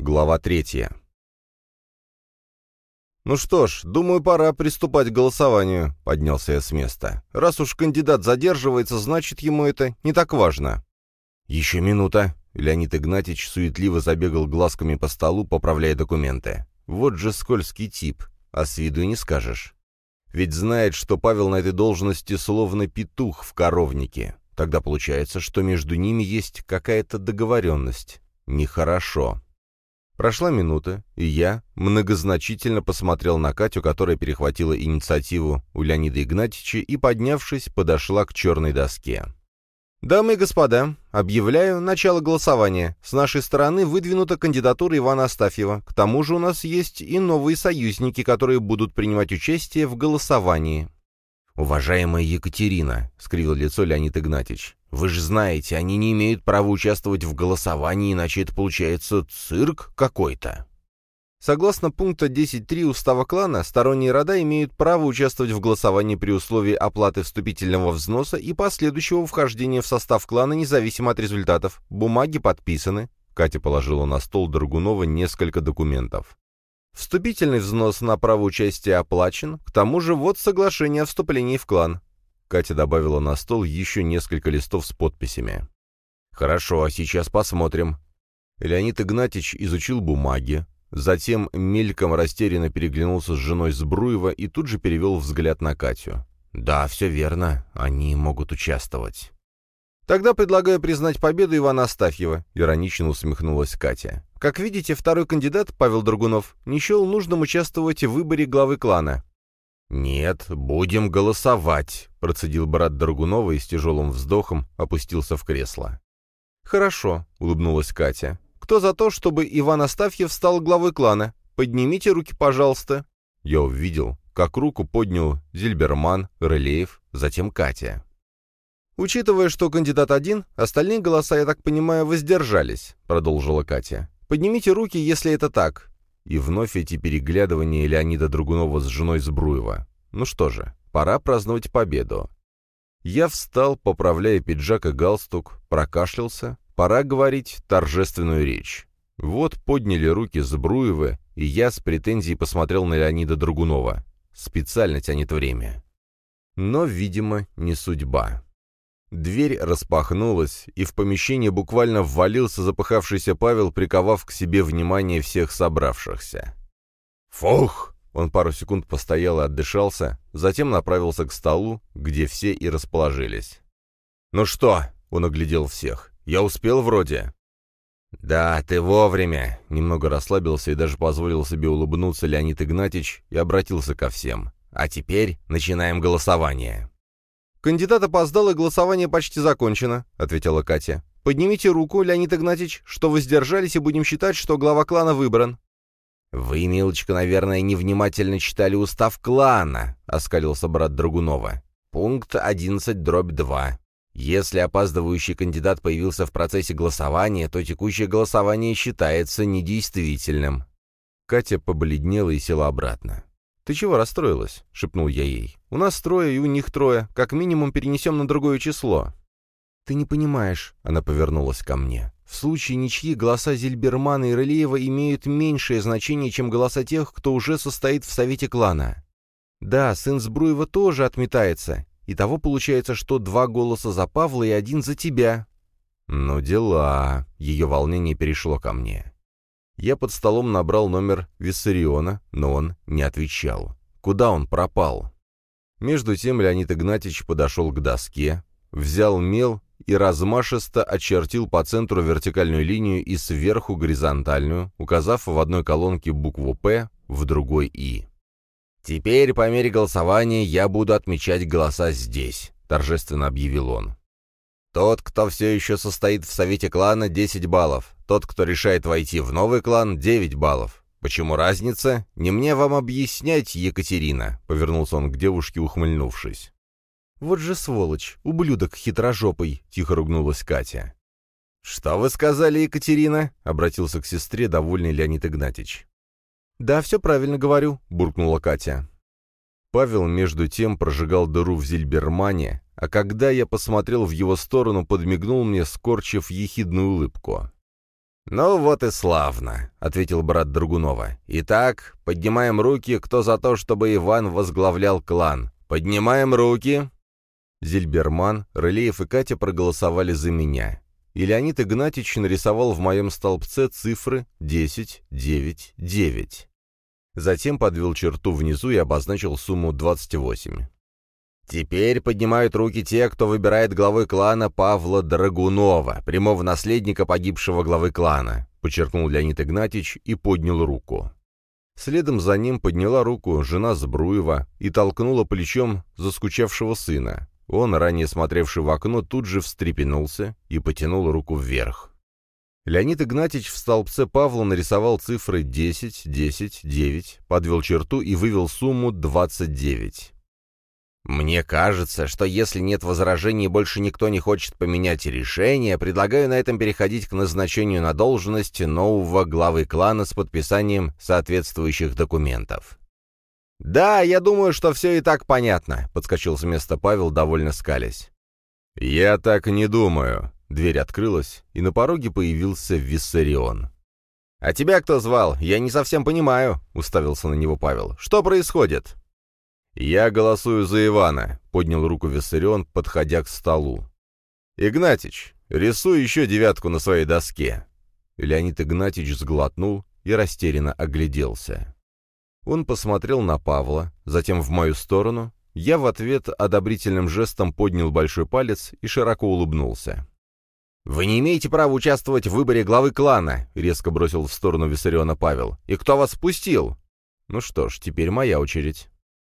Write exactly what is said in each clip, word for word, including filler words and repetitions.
Глава третья. «Ну что ж, думаю, пора приступать к голосованию», — поднялся я с места. «Раз уж кандидат задерживается, значит, ему это не так важно». «Еще минута». Леонид Игнатьич суетливо забегал глазками по столу, поправляя документы. «Вот же скользкий тип, а с виду и не скажешь. Ведь знает, что Павел на этой должности словно петух в коровнике. Тогда получается, что между ними есть какая-то договоренность. Нехорошо». Прошла минута, и я многозначительно посмотрел на Катю, которая перехватила инициативу у Леонида Игнатьича и, поднявшись, подошла к черной доске. «Дамы и господа, объявляю начало голосования. С нашей стороны выдвинута кандидатура Ивана Астафьева. К тому же у нас есть и новые союзники, которые будут принимать участие в голосовании». «Уважаемая Екатерина», — скривил лицо Леонид Игнатьич, — «вы же знаете, они не имеют права участвовать в голосовании, иначе это получается цирк какой-то». Согласно пункта десять точка три Устава клана, сторонние рода имеют право участвовать в голосовании при условии оплаты вступительного взноса и последующего вхождения в состав клана независимо от результатов. Бумаги подписаны. Катя положила на стол Драгунова несколько документов. Вступительный взнос на право участия оплачен, к тому же вот соглашение о вступлении в клан. Катя добавила на стол еще несколько листов с подписями. «Хорошо, а сейчас посмотрим». Леонид Игнатьич изучил бумаги, затем мельком растерянно переглянулся с женой Збруева и тут же перевел взгляд на Катю. «Да, все верно, они могут участвовать». «Тогда предлагаю признать победу Ивана Астафьева», — иронично усмехнулась Катя. «Как видите, второй кандидат, Павел Драгунов, не счел нужным участвовать в выборе главы клана». «Нет, будем голосовать», — процедил брат Драгунова и с тяжелым вздохом опустился в кресло. «Хорошо», — улыбнулась Катя. «Кто за то, чтобы Иван Астафьев стал главой клана? Поднимите руки, пожалуйста». Я увидел, как руку поднял Зильберман, Рылеев, затем Катя. «Учитывая, что кандидат один, остальные голоса, я так понимаю, воздержались», — продолжила Катя. «Поднимите руки, если это так». И вновь эти переглядывания Леонида Драгунова с женой Збруева. Ну что же, пора праздновать победу. Я встал, поправляя пиджак и галстук, прокашлялся. Пора говорить торжественную речь. Вот подняли руки Збруевы, и я с претензией посмотрел на Леонида Драгунова. Специально тянет время. Но, видимо, не судьба. Дверь распахнулась, и в помещение буквально ввалился запыхавшийся Павел, приковав к себе внимание всех собравшихся. «Фух!» Он пару секунд постоял и отдышался, затем направился к столу, где все и расположились. «Ну что?» — он оглядел всех. «Я успел вроде?» «Да, ты вовремя!» — немного расслабился и даже позволил себе улыбнуться Леонид Игнатьич и обратился ко всем. «А теперь начинаем голосование». «Кандидат опоздал, и голосование почти закончено», — ответила Катя. «Поднимите руку, Леонид Игнатьич, что воздержались, и будем считать, что глава клана выбран». «Вы, милочка, наверное, невнимательно читали устав клана», — оскалился брат Драгунова. «Пункт одиннадцать дробь два. Если опаздывающий кандидат появился в процессе голосования, то текущее голосование считается недействительным». Катя побледнела и села обратно. «Ты чего расстроилась?» — шепнул я ей. «У нас трое, и у них трое. Как минимум перенесем на другое число». «Ты не понимаешь», — она повернулась ко мне. «В случае ничьи голоса Зильбермана и Рылеева имеют меньшее значение, чем голоса тех, кто уже состоит в совете клана. Да, сын Збруева тоже отметается. Итого получается, что два голоса за Павла и один за тебя». «Ну дела». Ее волнение перешло ко мне. Я под столом набрал номер Виссариона, но он не отвечал. Куда он пропал? Между тем Леонид Игнатьич подошел к доске, взял мел и размашисто очертил по центру вертикальную линию и сверху горизонтальную, указав в одной колонке букву «П», в другой «И». «Теперь по мере голосования я буду отмечать голоса здесь», — торжественно объявил он. «Тот, кто все еще состоит в совете клана, десять баллов. Тот, кто решает войти в новый клан, девять баллов. Почему разница? Не мне вам объяснять, Екатерина», — повернулся он к девушке, ухмыльнувшись. «Вот же сволочь, ублюдок хитрожопый», — тихо ругнулась Катя. «Что вы сказали, Екатерина?» — обратился к сестре довольный Леонид Игнатьич. «Да, все правильно говорю», — буркнула Катя. Павел, между тем, прожигал дыру в Зильбермане, а когда я посмотрел в его сторону, подмигнул мне, скорчив ехидную улыбку. «Ну вот и славно», — ответил брат Драгунова. «Итак, поднимаем руки, кто за то, чтобы Иван возглавлял клан. Поднимаем руки!» Зильберман, Рылеев и Катя проголосовали за меня. И Леонид Игнатьич нарисовал в моем столбце цифры десять, девять, девять. Затем подвел черту внизу и обозначил сумму двадцать восемь. «Теперь поднимают руки те, кто выбирает главой клана Павла Драгунова, прямого наследника погибшего главы клана», — подчеркнул Леонид Игнатьич и поднял руку. Следом за ним подняла руку жена Збруева и толкнула плечом заскучавшего сына. Он, ранее смотревший в окно, тут же встрепенулся и потянул руку вверх. Леонид Игнатьич в столбце Павла нарисовал цифры десять, десять, девять, подвел черту и вывел сумму двадцать девять. «Мне кажется, что если нет возражений и больше никто не хочет поменять решение, предлагаю на этом переходить к назначению на должность нового главы клана с подписанием соответствующих документов». «Да, я думаю, что все и так понятно», — подскочил с места Павел, довольно скалясь. «Я так не думаю». Дверь открылась, и на пороге появился Виссарион. «А тебя кто звал? Я не совсем понимаю», — уставился на него Павел. «Что происходит?» «Я голосую за Ивана», — поднял руку Виссарион, подходя к столу. «Игнатьич, рисуй еще девятку на своей доске». Леонид Игнатьич сглотнул и растерянно огляделся. Он посмотрел на Павла, затем в мою сторону. Я в ответ одобрительным жестом поднял большой палец и широко улыбнулся. «Вы не имеете права участвовать в выборе главы клана», — резко бросил в сторону Виссариона Павел. «И кто вас впустил?» «Ну что ж, теперь моя очередь».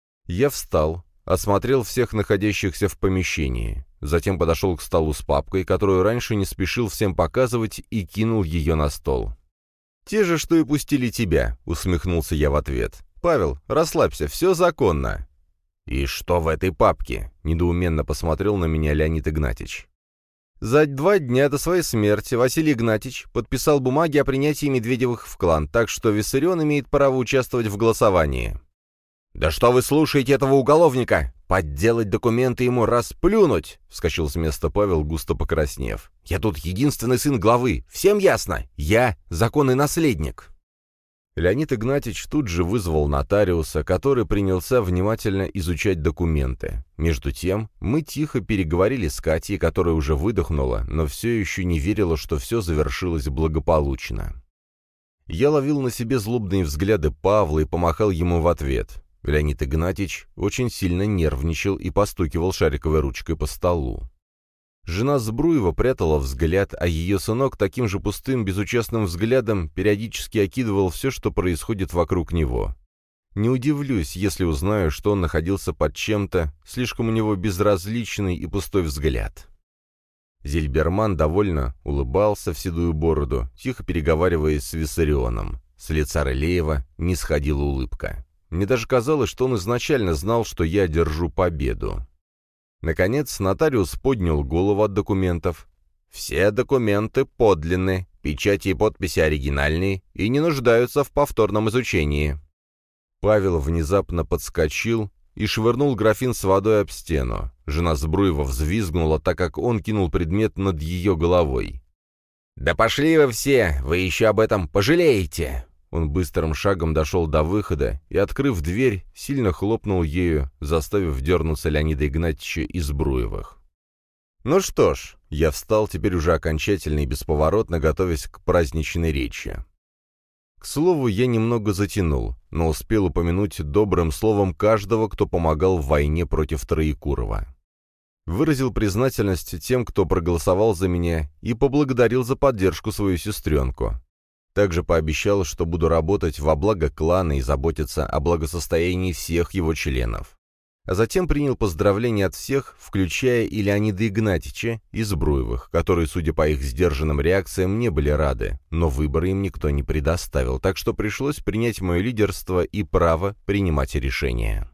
Я встал, осмотрел всех находящихся в помещении, затем подошел к столу с папкой, которую раньше не спешил всем показывать, и кинул ее на стол. «Те же, что и пустили тебя», — усмехнулся я в ответ. «Павел, расслабься, все законно». «И что в этой папке?» — недоуменно посмотрел на меня Леонид Игнатьич. За два дня до своей смерти Василий Игнатьич подписал бумаги о принятии Медведевых в клан, так что Виссарион имеет право участвовать в голосовании. «Да что вы слушаете этого уголовника? Подделать документы ему расплюнуть!» — вскочил с места Павел, густо покраснев. «Я тут единственный сын главы. Всем ясно? Я законный наследник!» Леонид Игнатьич тут же вызвал нотариуса, который принялся внимательно изучать документы. Между тем, мы тихо переговорили с Катей, которая уже выдохнула, но все еще не верила, что все завершилось благополучно. Я ловил на себе злобные взгляды Павла и помахал ему в ответ. Леонид Игнатьич очень сильно нервничал и постукивал шариковой ручкой по столу. Жена Збруева прятала взгляд, а ее сынок таким же пустым, безучастным взглядом периодически окидывал все, что происходит вокруг него. Не удивлюсь, если узнаю, что он находился под чем-то, слишком у него безразличный и пустой взгляд. Зильберман довольно улыбался в седую бороду, тихо переговариваясь с Виссарионом. С лица Рылеева не сходила улыбка. Мне даже казалось, что он изначально знал, что я держу победу. Наконец, нотариус поднял голову от документов. «Все документы подлинны, печати и подписи оригинальные и не нуждаются в повторном изучении». Павел внезапно подскочил и швырнул графин с водой об стену. Жена Збруева взвизгнула, так как он кинул предмет над ее головой. «Да пошли вы все! Вы еще об этом пожалеете!» Он быстрым шагом дошел до выхода и, открыв дверь, сильно хлопнул ею, заставив дернуться Леонида Игнатьича и Збруевых. Ну что ж, я встал теперь уже окончательно и бесповоротно, готовясь к праздничной речи. К слову, я немного затянул, но успел упомянуть добрым словом каждого, кто помогал в войне против Троекурова. Выразил признательность тем, кто проголосовал за меня, и поблагодарил за поддержку свою сестренку. Также пообещал, что буду работать во благо клана и заботиться о благосостоянии всех его членов. А затем принял поздравления от всех, включая и Леонида Игнатьича и Збруевых, которые, судя по их сдержанным реакциям, не были рады, но выбора им никто не предоставил, так что пришлось принять мое лидерство и право принимать решения.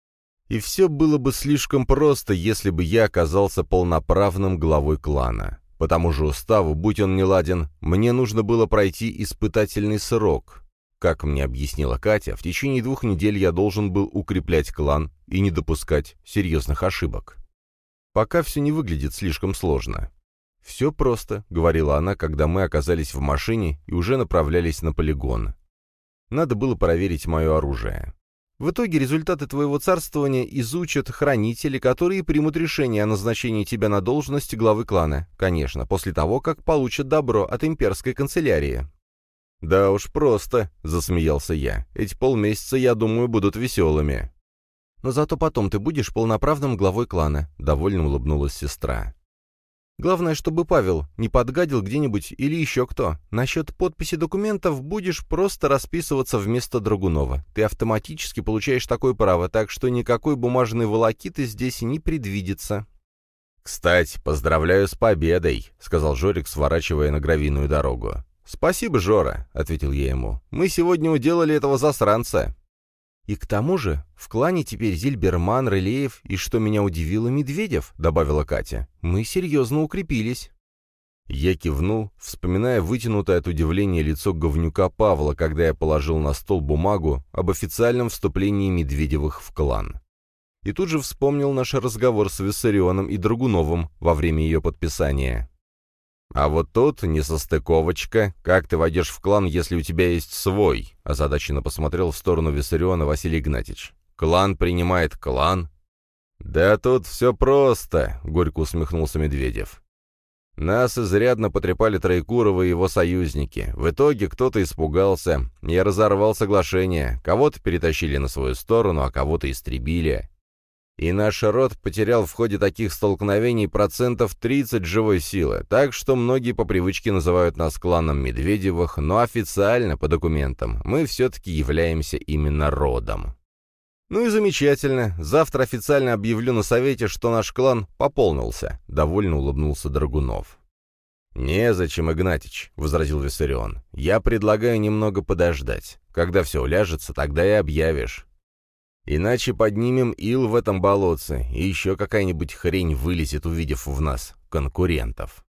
И все было бы слишком просто, если бы я оказался полноправным главой клана. По тому же уставу, будь он неладен, мне нужно было пройти испытательный срок. Как мне объяснила Катя, в течение двух недель я должен был укреплять клан и не допускать серьезных ошибок. Пока все не выглядит слишком сложно. «Все просто», — говорила она, когда мы оказались в машине и уже направлялись на полигон. Надо было проверить мое оружие. В итоге результаты твоего царствования изучат хранители, которые примут решение о назначении тебя на должность главы клана, конечно, после того, как получат добро от имперской канцелярии. «Да уж просто», — засмеялся я. «Эти полмесяца, я думаю, будут веселыми». «Но зато потом ты будешь полноправным главой клана», — довольно улыбнулась сестра. «Главное, чтобы Павел не подгадил где-нибудь или еще кто. Насчет подписи документов будешь просто расписываться вместо Драгунова. Ты автоматически получаешь такое право, так что никакой бумажной волокиты здесь не предвидится». «Кстати, поздравляю с победой», — сказал Жорик, сворачивая на гравийную дорогу. «Спасибо, Жора», — ответил я ему. «Мы сегодня уделали этого засранца». «И к тому же в клане теперь Зильберман, Рылеев и, что меня удивило, Медведев», — добавила Катя. «Мы серьезно укрепились». Я кивнул, вспоминая вытянутое от удивления лицо говнюка Павла, когда я положил на стол бумагу об официальном вступлении Медведевых в клан. И тут же вспомнил наш разговор с Виссарионом и Драгуновым во время ее подписания. «А вот тут несостыковочка. Как ты войдешь в клан, если у тебя есть свой?» — озадаченно посмотрел в сторону Виссариона Василий Игнатьевич. «Клан принимает клан?» «Да тут все просто», — горько усмехнулся Медведев. «Нас изрядно потрепали Троекурова и его союзники. В итоге кто-то испугался и разорвал соглашение. Кого-то перетащили на свою сторону, а кого-то истребили. И наш род потерял в ходе таких столкновений процентов тридцать живой силы, так что многие по привычке называют нас кланом Медведевых, но официально, по документам, мы все-таки являемся именно родом». «Ну и замечательно. Завтра официально объявлю на совете, что наш клан пополнился», — довольно улыбнулся Драгунов. «Незачем, Игнатьич», — возразил Виссарион. «Я предлагаю немного подождать. Когда все уляжется, тогда и объявишь. Иначе поднимем ил в этом болотце, и еще какая-нибудь хрень вылезет, увидев в нас конкурентов».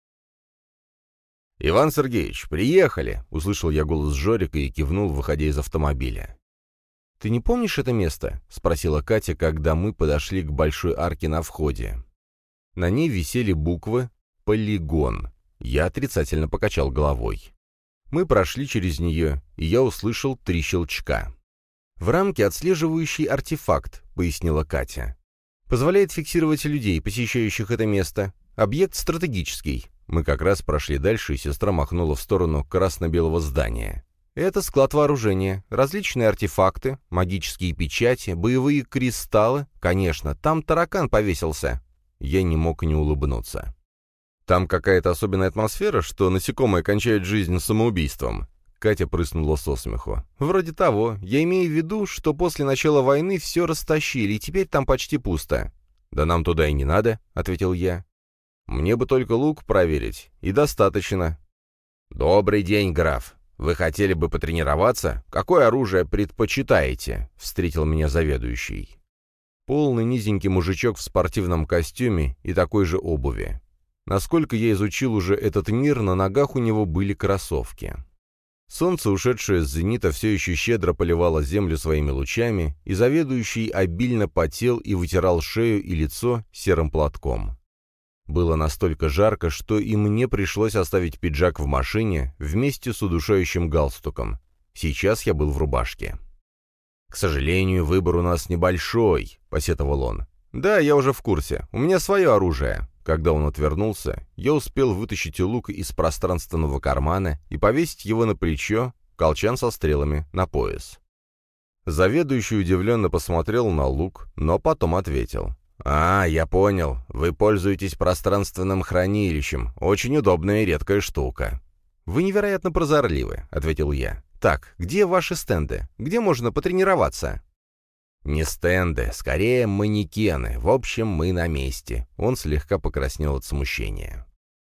«Иван Сергеевич, приехали!» — услышал я голос Жорика и кивнул, выходя из автомобиля. «Ты не помнишь это место?» — спросила Катя, когда мы подошли к большой арке на входе. На ней висели буквы «Полигон». Я отрицательно покачал головой. Мы прошли через нее, и я услышал три щелчка. «В рамке отслеживающий артефакт», — пояснила Катя. «Позволяет фиксировать людей, посещающих это место. Объект стратегический». Мы как раз прошли дальше, и сестра махнула в сторону красно-белого здания. «Это склад вооружения, различные артефакты, магические печати, боевые кристаллы. Конечно, там таракан повесился». Я не мог не улыбнуться. «Там какая-то особенная атмосфера, что насекомые кончают жизнь самоубийством?» Катя прыснула со смеху. «Вроде того. Я имею в виду, что после начала войны все растащили, и теперь там почти пусто». «Да нам туда и не надо», — ответил я. «Мне бы только лук проверить, и достаточно». «Добрый день, граф. Вы хотели бы потренироваться? Какое оружие предпочитаете?» — встретил меня заведующий. Полный низенький мужичок в спортивном костюме и такой же обуви. Насколько я изучил уже этот мир, на ногах у него были кроссовки. Солнце, ушедшее с зенита, все еще щедро поливало землю своими лучами, и заведующий обильно потел и вытирал шею и лицо серым платком. Было настолько жарко, что и мне пришлось оставить пиджак в машине вместе с удушающим галстуком. Сейчас я был в рубашке. «К сожалению, выбор у нас небольшой», — посетовал он. «Да, я уже в курсе. У меня свое оружие». Когда он отвернулся, я успел вытащить лук из пространственного кармана и повесить его на плечо, колчан со стрелами на пояс. Заведующий удивленно посмотрел на лук, но потом ответил. «А, я понял. Вы пользуетесь пространственным хранилищем. Очень удобная и редкая штука». «Вы невероятно прозорливы», — ответил я. «Так, где ваши стенды? Где можно потренироваться?» «Не стенды, скорее манекены. В общем, мы на месте». Он слегка покраснел от смущения.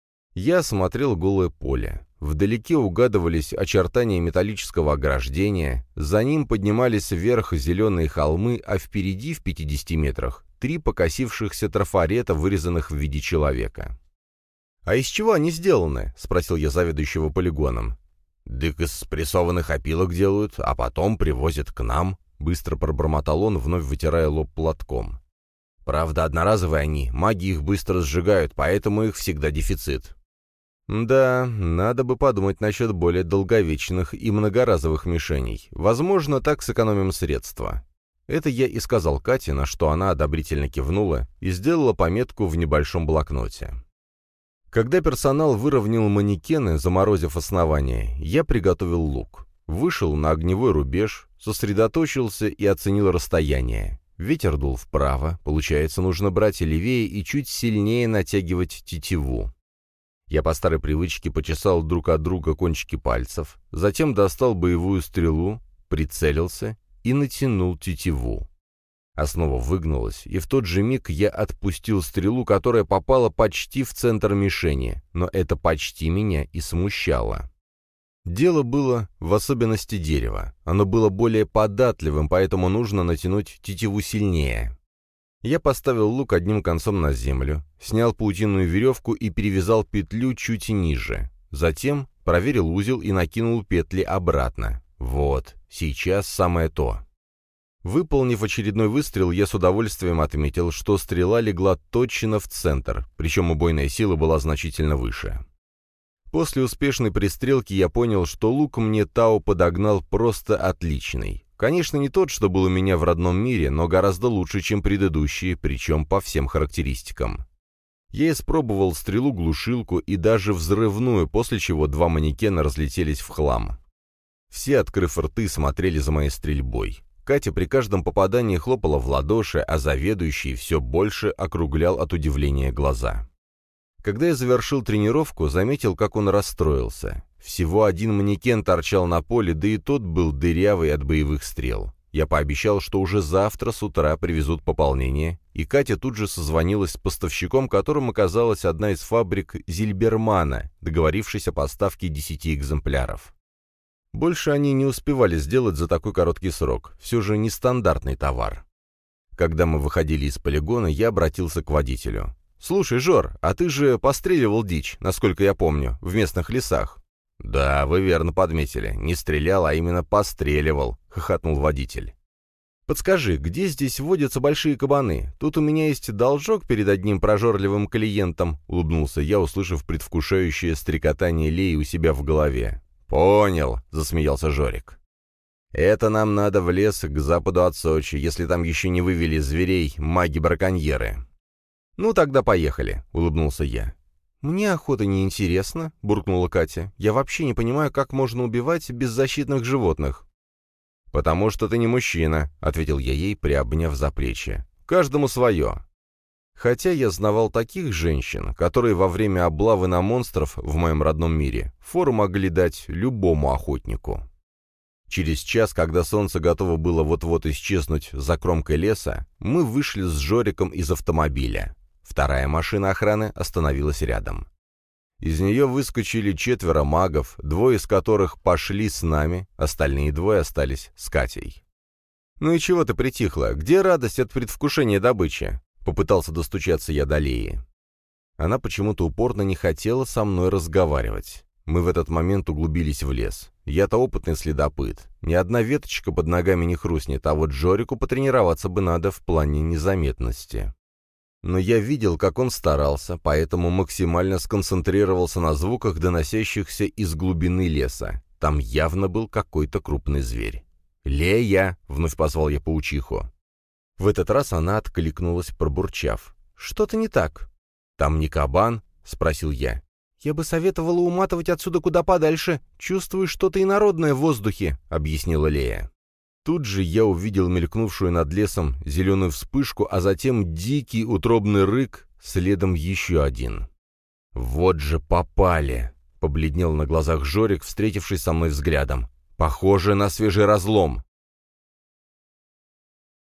Я смотрел голое поле. Вдалеке угадывались очертания металлического ограждения, за ним поднимались вверх зеленые холмы, а впереди, в пятидесяти метрах, три покосившихся трафарета, вырезанных в виде человека. «А из чего они сделаны?» — спросил я заведующего полигоном. «Дык из спрессованных опилок делают, а потом привозят к нам», — быстро пробормотал он, вновь вытирая лоб платком. Правда, одноразовые они, маги их быстро сжигают, поэтому их всегда дефицит. Да, надо бы подумать насчет более долговечных и многоразовых мишеней. Возможно, так сэкономим средства. Это я и сказал Кате, на что она одобрительно кивнула и сделала пометку в небольшом блокноте. Когда персонал выровнял манекены, заморозив основание, я приготовил лук. Вышел на огневой рубеж, сосредоточился и оценил расстояние. Ветер дул вправо, получается, нужно брать левее и чуть сильнее натягивать тетиву. Я по старой привычке почесал друг от друга кончики пальцев, затем достал боевую стрелу, прицелился и натянул тетиву. Основа выгнулась, и в тот же миг я отпустил стрелу, которая попала почти в центр мишени, но это почти меня и смущало. Дело было в особенности дерева. Оно было более податливым, поэтому нужно натянуть тетиву сильнее. Я поставил лук одним концом на землю, снял паутинную веревку и перевязал петлю чуть ниже. Затем проверил узел и накинул петли обратно. Вот, сейчас самое то. Выполнив очередной выстрел, я с удовольствием отметил, что стрела легла точно в центр, причем убойная сила была значительно выше. После успешной пристрелки я понял, что лук мне Тао подогнал просто отличный. Конечно, не тот, что был у меня в родном мире, но гораздо лучше, чем предыдущие, причем по всем характеристикам. Я испробовал стрелу-глушилку и даже взрывную, после чего два манекена разлетелись в хлам. Все, открыв рты, смотрели за моей стрельбой. Катя при каждом попадании хлопала в ладоши, а заведующий все больше округлял от удивления глаза. Когда я завершил тренировку, заметил, как он расстроился. Всего один манекен торчал на поле, да и тот был дырявый от боевых стрел. Я пообещал, что уже завтра с утра привезут пополнение, и Катя тут же созвонилась с поставщиком, которым оказалась одна из фабрик Зильбермана, договорившись о поставке десяти экземпляров. Больше они не успевали сделать за такой короткий срок, все же нестандартный товар. Когда мы выходили из полигона, я обратился к водителю. «Слушай, Жор, а ты же постреливал дичь, насколько я помню, в местных лесах». «Да, вы верно подметили. Не стрелял, а именно постреливал», — хохотнул водитель. «Подскажи, где здесь водятся большие кабаны? Тут у меня есть должок перед одним прожорливым клиентом», — улыбнулся я, услышав предвкушающее стрекотание Леи у себя в голове. «Понял», — засмеялся Жорик. «Это нам надо в лес к западу от Сочи, если там еще не вывели зверей маги-браконьеры». «Ну, тогда поехали», — улыбнулся я. «Мне охота не интересна», — буркнула Катя. «Я вообще не понимаю, как можно убивать беззащитных животных». «Потому что ты не мужчина», — ответил я ей, приобняв за плечи. «Каждому свое». Хотя я знавал таких женщин, которые во время облавы на монстров в моем родном мире фору могли дать любому охотнику. Через час, когда солнце готово было вот-вот исчезнуть за кромкой леса, мы вышли с Жориком из автомобиля. Вторая машина охраны остановилась рядом. Из нее выскочили четверо магов, двое из которых пошли с нами, остальные двое остались с Катей. «Ну и чего ты притихла? Где радость от предвкушения добычи?» Попытался достучаться я до Леи. Она почему-то упорно не хотела со мной разговаривать. Мы в этот момент углубились в лес. Я-то опытный следопыт. Ни одна веточка под ногами не хрустнет, а вот Жорику потренироваться бы надо в плане незаметности. Но я видел, как он старался, поэтому максимально сконцентрировался на звуках, доносящихся из глубины леса. Там явно был какой-то крупный зверь. «Лея!» — вновь позвал я паучиху. В этот раз она откликнулась, пробурчав. «Что-то не так». «Там не кабан?» — спросил я. «Я бы советовала уматывать отсюда куда подальше. Чувствую что-то инородное в воздухе», — объяснила Лея. Тут же я увидел мелькнувшую над лесом зеленую вспышку, а затем дикий утробный рык, следом еще один. «Вот же попали!» — побледнел на глазах Жорик, встретившись со мной взглядом. «Похоже на свежий разлом».